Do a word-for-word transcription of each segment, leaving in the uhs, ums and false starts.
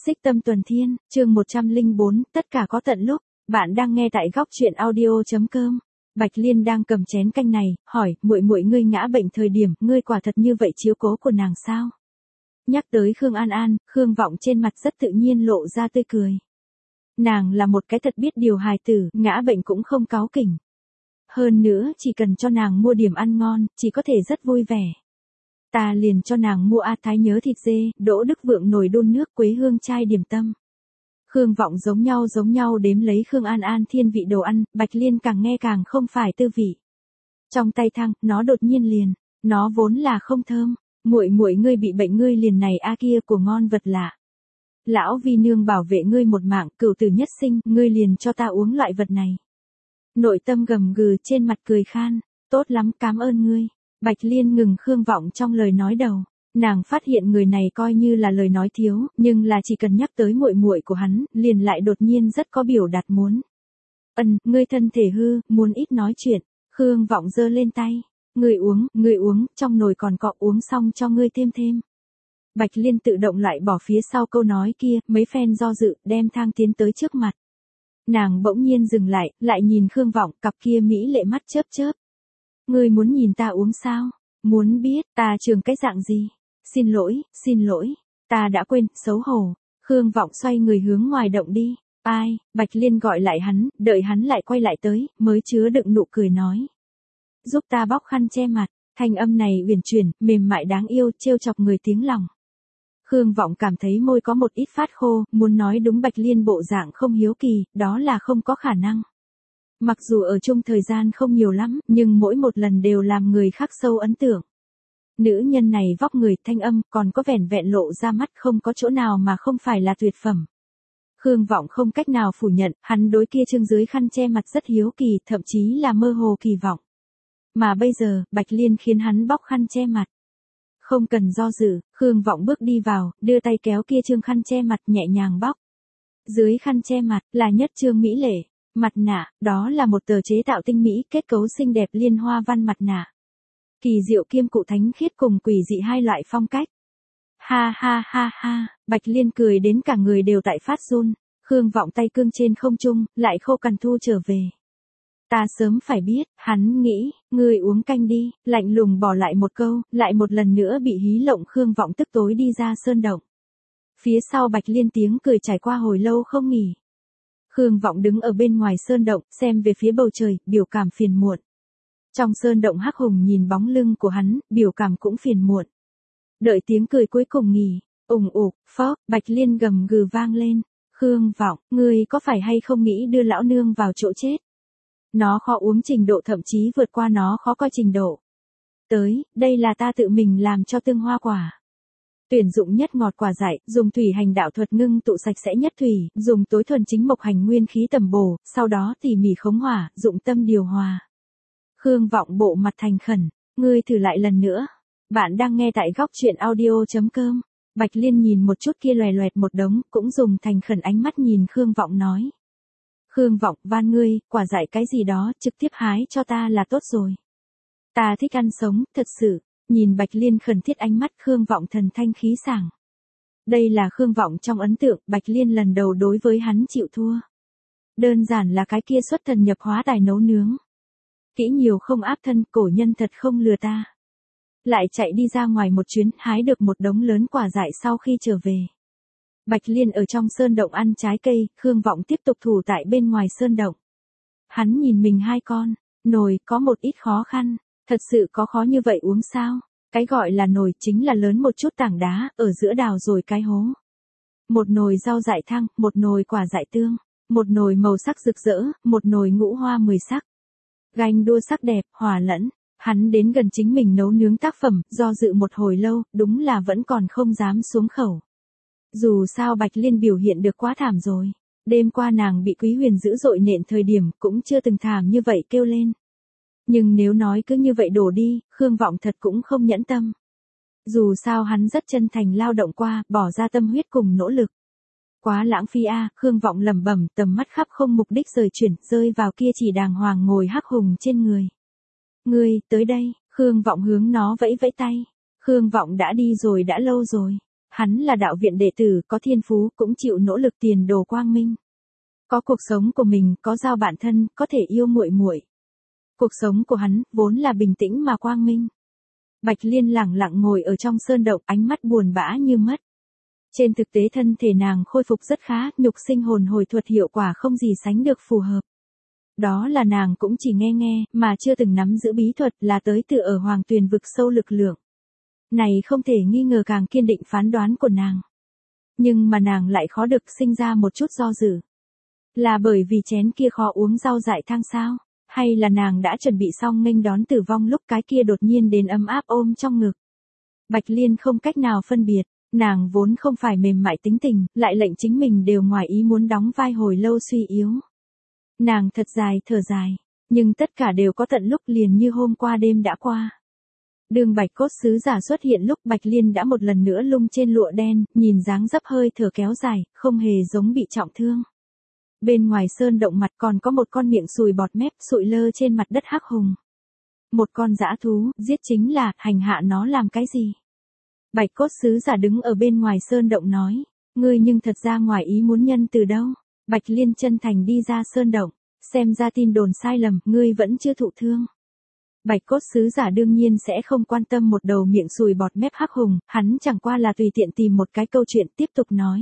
Xích Tâm Tuần Thiên, chương một trăm lẻ bốn, tất cả có tận lúc. Bạn đang nghe tại góc truyện audio chấm com. Bạch Liên đang cầm chén canh này, hỏi, muội muội ngươi ngã bệnh thời điểm, ngươi quả thật như vậy chiếu cố của nàng sao? Nhắc tới Khương An An, Khương Vọng trên mặt rất tự nhiên lộ ra tươi cười. Nàng là một cái thật biết điều hài tử, ngã bệnh cũng không cáu kỉnh. Hơn nữa, chỉ cần cho nàng mua điểm ăn ngon, chỉ có thể rất vui vẻ. Ta liền cho nàng mua A Thái nhớ thịt dê, Đỗ Đức Vượng nồi đun nước, Quế Hương chai điểm tâm. Khương Vọng giống nhau giống nhau đếm lấy Khương An An thiên vị đồ ăn, Bạch Liên càng nghe càng không phải tư vị. Trong tay thăng, nó đột nhiên liền, nó vốn là không thơm, muội muội ngươi bị bệnh ngươi liền này a kia của ngon vật lạ. Lão vi nương bảo vệ ngươi một mạng, cửu tử nhất sinh, ngươi liền cho ta uống loại vật này. Nội tâm gầm gừ trên mặt cười khan, tốt lắm, cảm ơn ngươi. Bạch Liên ngừng Khương Vọng trong lời nói đầu, nàng phát hiện người này coi như là lời nói thiếu, nhưng là chỉ cần nhắc tới muội muội của hắn, liền lại đột nhiên rất có biểu đạt muốn. Ân, ngươi thân thể hư, muốn ít nói chuyện. Khương Vọng giơ lên tay, ngươi uống, ngươi uống, trong nồi còn cọ, uống xong cho ngươi thêm thêm. Bạch Liên tự động lại bỏ phía sau câu nói kia, mấy phen do dự, đem thang tiến tới trước mặt. Nàng bỗng nhiên dừng lại, lại nhìn Khương Vọng, cặp kia mỹ lệ mắt chớp chớp. Ngươi muốn nhìn ta uống sao? Muốn biết ta trường cái dạng gì? Xin lỗi, xin lỗi, ta đã quên, xấu hổ. Khương Vọng xoay người hướng ngoài động đi. Ai? Bạch Liên gọi lại hắn, đợi hắn lại quay lại tới, mới chứa đựng nụ cười nói. Giúp ta bóc khăn che mặt, thanh âm này uyển chuyển, mềm mại đáng yêu, trêu chọc người tiếng lòng. Khương Vọng cảm thấy môi có một ít phát khô, muốn nói đúng Bạch Liên bộ dạng không hiếu kỳ, đó là không có khả năng. Mặc dù ở chung thời gian không nhiều lắm, nhưng mỗi một lần đều làm người khắc sâu ấn tượng. Nữ nhân này vóc người, thanh âm, còn có vẻn vẹn lộ ra mắt, không có chỗ nào mà không phải là tuyệt phẩm. Khương Vọng không cách nào phủ nhận, hắn đối kia trương dưới khăn che mặt rất hiếu kỳ, thậm chí là mơ hồ kỳ vọng. Mà bây giờ, Bạch Liên khiến hắn bóc khăn che mặt. Không cần do dự, Khương Vọng bước đi vào, đưa tay kéo kia trương khăn che mặt nhẹ nhàng bóc. Dưới khăn che mặt, là nhất trương mỹ lệ. Mặt nạ, đó là một tờ chế tạo tinh mỹ, kết cấu xinh đẹp liên hoa văn mặt nạ. Kỳ diệu kiêm cụ thánh khiết cùng quỷ dị hai loại phong cách. Ha ha ha ha, Bạch Liên cười đến cả người đều tại phát run, Khương Vọng tay cương trên không trung, lại khô cằn thu trở về. Ta sớm phải biết, hắn nghĩ, ngươi uống canh đi, lạnh lùng bỏ lại một câu, lại một lần nữa bị hí lộng Khương Vọng tức tối đi ra sơn động. Phía sau Bạch Liên tiếng cười trải qua hồi lâu không nghỉ. Khương Vọng đứng ở bên ngoài sơn động, xem về phía bầu trời, biểu cảm phiền muộn. Trong sơn động Hắc Hùng nhìn bóng lưng của hắn, biểu cảm cũng phiền muộn. Đợi tiếng cười cuối cùng nghỉ, ùng ục, phóp, Bạch Liên gầm gừ vang lên. Khương Vọng, ngươi có phải hay không nghĩ đưa lão nương vào chỗ chết? Nó khó uống trình độ thậm chí vượt qua nó khó coi trình độ. Tới, đây là ta tự mình làm cho tương hoa quả. Tuyển dụng nhất ngọt quả dại, dùng thủy hành đạo thuật ngưng tụ sạch sẽ nhất thủy, dùng tối thuần chính mộc hành nguyên khí tầm bổ, sau đó tỉ mỉ khống hỏa, dụng tâm điều hòa. Khương Vọng bộ mặt thành khẩn, ngươi thử lại lần nữa. Bạn đang nghe tại góc truyện audio chấm com. Bạch Liên nhìn một chút kia loè loẹt một đống, cũng dùng thành khẩn ánh mắt nhìn Khương Vọng nói. Khương Vọng, van ngươi, quả dại cái gì đó, trực tiếp hái cho ta là tốt rồi. Ta thích ăn sống, thật sự. Nhìn Bạch Liên khẩn thiết ánh mắt Khương Vọng thần thanh khí sảng. Đây là Khương Vọng trong ấn tượng, Bạch Liên lần đầu đối với hắn chịu thua. Đơn giản là cái kia xuất thần nhập hóa tài nấu nướng. Kỹ nhiều không áp thân, cổ nhân thật không lừa ta. Lại chạy đi ra ngoài một chuyến, hái được một đống lớn quả dại sau khi trở về. Bạch Liên ở trong sơn động ăn trái cây, Khương Vọng tiếp tục thủ tại bên ngoài sơn động. Hắn nhìn mình hai con, nồi, có một ít khó khăn. Thật sự có khó như vậy uống sao? Cái gọi là nồi chính là lớn một chút tảng đá, ở giữa đào rồi cái hố. Một nồi rau dại thăng, một nồi quả dại tương, một nồi màu sắc rực rỡ, một nồi ngũ hoa mười sắc. Ganh đua sắc đẹp, hòa lẫn. Hắn đến gần chính mình nấu nướng tác phẩm, do dự một hồi lâu, đúng là vẫn còn không dám xuống khẩu. Dù sao Bạch Liên biểu hiện được quá thảm rồi. Đêm qua nàng bị Quý Huyền dữ dội nện thời điểm, cũng chưa từng thảm như vậy kêu lên. Nhưng nếu nói cứ như vậy đổ đi, Khương Vọng thật cũng không nhẫn tâm. Dù sao hắn rất chân thành lao động qua, bỏ ra tâm huyết cùng nỗ lực. Quá lãng phí a, Khương Vọng lẩm bẩm, tầm mắt khắp không mục đích rời chuyển, rơi vào kia chỉ đàng hoàng ngồi Hắc Hùng trên người. Ngươi, tới đây, Khương Vọng hướng nó vẫy vẫy tay. Khương Vọng đã đi rồi đã lâu rồi. Hắn là đạo viện đệ tử, có thiên phú, cũng chịu nỗ lực tiền đồ quang minh. Có cuộc sống của mình, có giao bạn thân, có thể yêu muội muội. Cuộc sống của hắn vốn là bình tĩnh mà quang minh. Bạch Liên lẳng lặng ngồi ở trong sơn động, ánh mắt buồn bã như mất. Trên thực tế thân thể nàng khôi phục rất khá, nhục sinh hồn hồi thuật hiệu quả không gì sánh được phù hợp. Đó là nàng cũng chỉ nghe nghe, mà chưa từng nắm giữ bí thuật, là tới từ ở Hoàng Tuyền vực sâu lực lượng. Này không thể nghi ngờ càng kiên định phán đoán của nàng. Nhưng mà nàng lại khó được sinh ra một chút do dự. Là bởi vì chén kia khó uống rau dại thang sao? Hay là nàng đã chuẩn bị xong nghênh đón tử vong lúc cái kia đột nhiên đến ấm áp ôm trong ngực? Bạch Liên không cách nào phân biệt, nàng vốn không phải mềm mại tính tình, lại lệnh chính mình đều ngoài ý muốn đóng vai hồi lâu suy yếu. Nàng thật dài thở dài, nhưng tất cả đều có tận lúc, liền như hôm qua đêm đã qua. Đường Bạch Cốt sứ giả xuất hiện lúc Bạch Liên đã một lần nữa lung trên lụa đen, nhìn dáng dấp hơi thở kéo dài, không hề giống bị trọng thương. Bên ngoài sơn động mặt còn có một con miệng sùi bọt mép sụi lơ trên mặt đất hắc hùng. Một con dã thú, giết chính là, hành hạ nó làm cái gì? Bạch Cốt sứ giả đứng ở bên ngoài sơn động nói, ngươi nhưng thật ra ngoài ý muốn nhân từ đâu? Bạch Liên chân thành đi ra sơn động, xem ra tin đồn sai lầm, ngươi vẫn chưa thụ thương. Bạch Cốt sứ giả đương nhiên sẽ không quan tâm một đầu miệng sùi bọt mép hắc hùng, hắn chẳng qua là tùy tiện tìm một cái câu chuyện tiếp tục nói.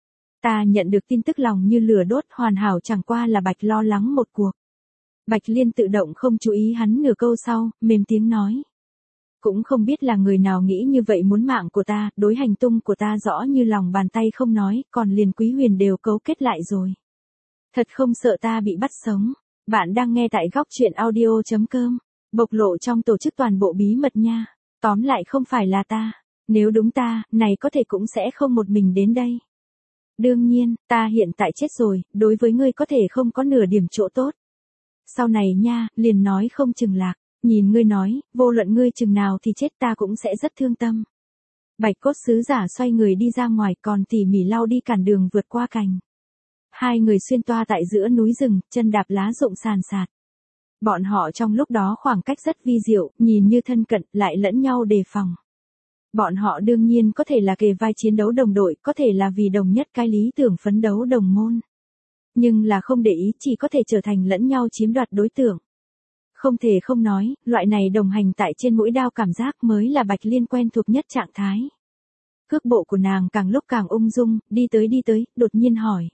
Ta nhận được tin tức lòng như lửa đốt, hoàn hảo, chẳng qua là Bạch lo lắng một cuộc. Bạch Liên tự động không chú ý hắn nửa câu sau, mềm tiếng nói. Cũng không biết là người nào nghĩ như vậy muốn mạng của ta, đối hành tung của ta rõ như lòng bàn tay không nói, còn liền Quý Huyền đều cấu kết lại rồi. Thật không sợ ta bị bắt sống. Bạn đang nghe tại góc truyện audio chấm com. Bộc lộ trong tổ chức toàn bộ bí mật nha. Tóm lại không phải là ta. Nếu đúng ta, này có thể cũng sẽ không một mình đến đây. Đương nhiên, ta hiện tại chết rồi, đối với ngươi có thể không có nửa điểm chỗ tốt. Sau này nha, liền nói không chừng lạc. Nhìn ngươi nói, vô luận ngươi chừng nào thì chết ta cũng sẽ rất thương tâm. Bạch Cốt sứ giả xoay người đi ra ngoài, còn tỉ mỉ lau đi cản đường vượt qua cành. Hai người xuyên toa tại giữa núi rừng, chân đạp lá rụng sàn sạt. Bọn họ trong lúc đó khoảng cách rất vi diệu, nhìn như thân cận, lại lẫn nhau đề phòng. Bọn họ đương nhiên có thể là kề vai chiến đấu đồng đội, có thể là vì đồng nhất cái lý tưởng phấn đấu đồng môn. Nhưng là không để ý, chỉ có thể trở thành lẫn nhau chiếm đoạt đối tượng. Không thể không nói, loại này đồng hành tại trên mũi đao cảm giác mới là Bạch Liên quen thuộc nhất trạng thái. Cước bộ của nàng càng lúc càng ung dung, đi tới đi tới, đột nhiên hỏi.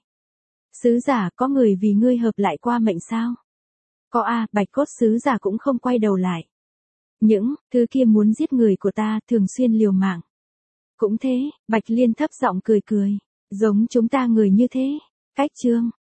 Sứ giả, có người vì ngươi hợp lại qua mệnh sao? Có a, Bạch Cốt sứ giả cũng không quay đầu lại. Những thứ kia muốn giết người của ta thường xuyên liều mạng. Cũng thế, Bạch Liên thấp giọng cười cười, giống chúng ta người như thế. Cách chương